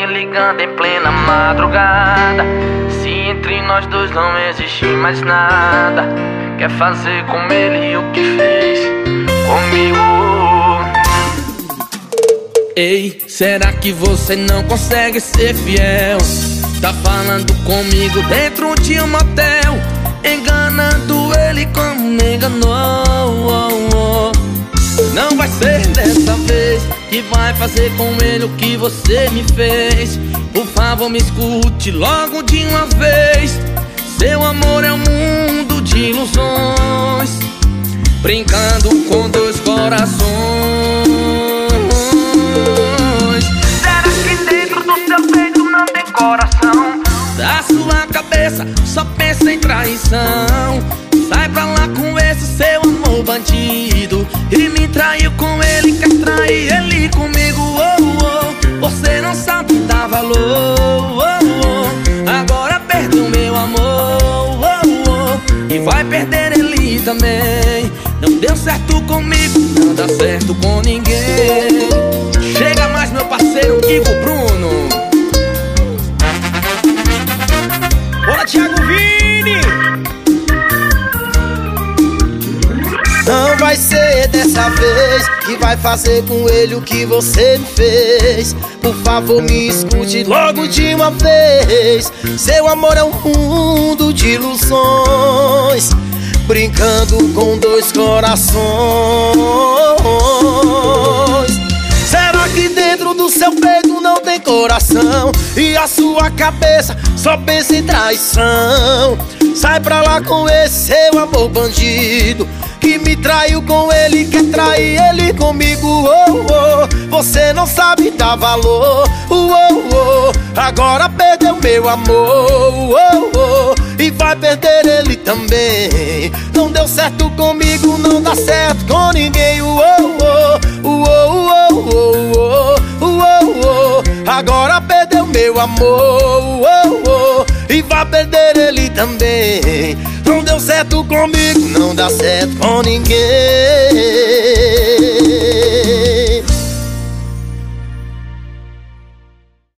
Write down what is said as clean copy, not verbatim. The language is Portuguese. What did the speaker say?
me ligando em plena madrugada. Se entre nós dois não existe mais nada, quer fazer com ele o que fez comigo. Ei, será que você não consegue ser fiel? Tá falando comigo dentro de um motel, enganando ele como me enganou. Não vai ser dessa vez que vai fazer com ele o que você me fez. Por favor, me escute logo de uma vez. Seu amor é um mundo de ilusões, brincando com dois corações. Será que dentro do seu peito não tem coração? Da sua cabeça só pensa em traição. Sai pra lá com esse seu amor bandido, e me traiu com ele, quer trair ele comigo. Você não sabe dar valor. Agora perdeu meu amor, e vai perder ele também. Não deu certo comigo, não dá certo com ninguém. Chega mais, meu parceiro Ivo Bruno. Bora, Thiago Vini! Não vai ser dessa vez que vai fazer com ele o que você me fez. Por favor, me escute logo de uma vez. Seu amor é um mundo de ilusões, brincando com dois corações. Será que dentro do seu peito não tem coração, e a sua cabeça só pensa em traição? Sai pra lá com esse seu amor bandido, que me traiu com ele, quer trair ele comigo. Você não sabe dar valor. Agora perdeu meu amor, e vai perder ele também. Não deu certo comigo, não dá certo com ninguém. Agora perdeu meu amor, e vai perder ele também. Não deu certo comigo, não dá certo com ninguém.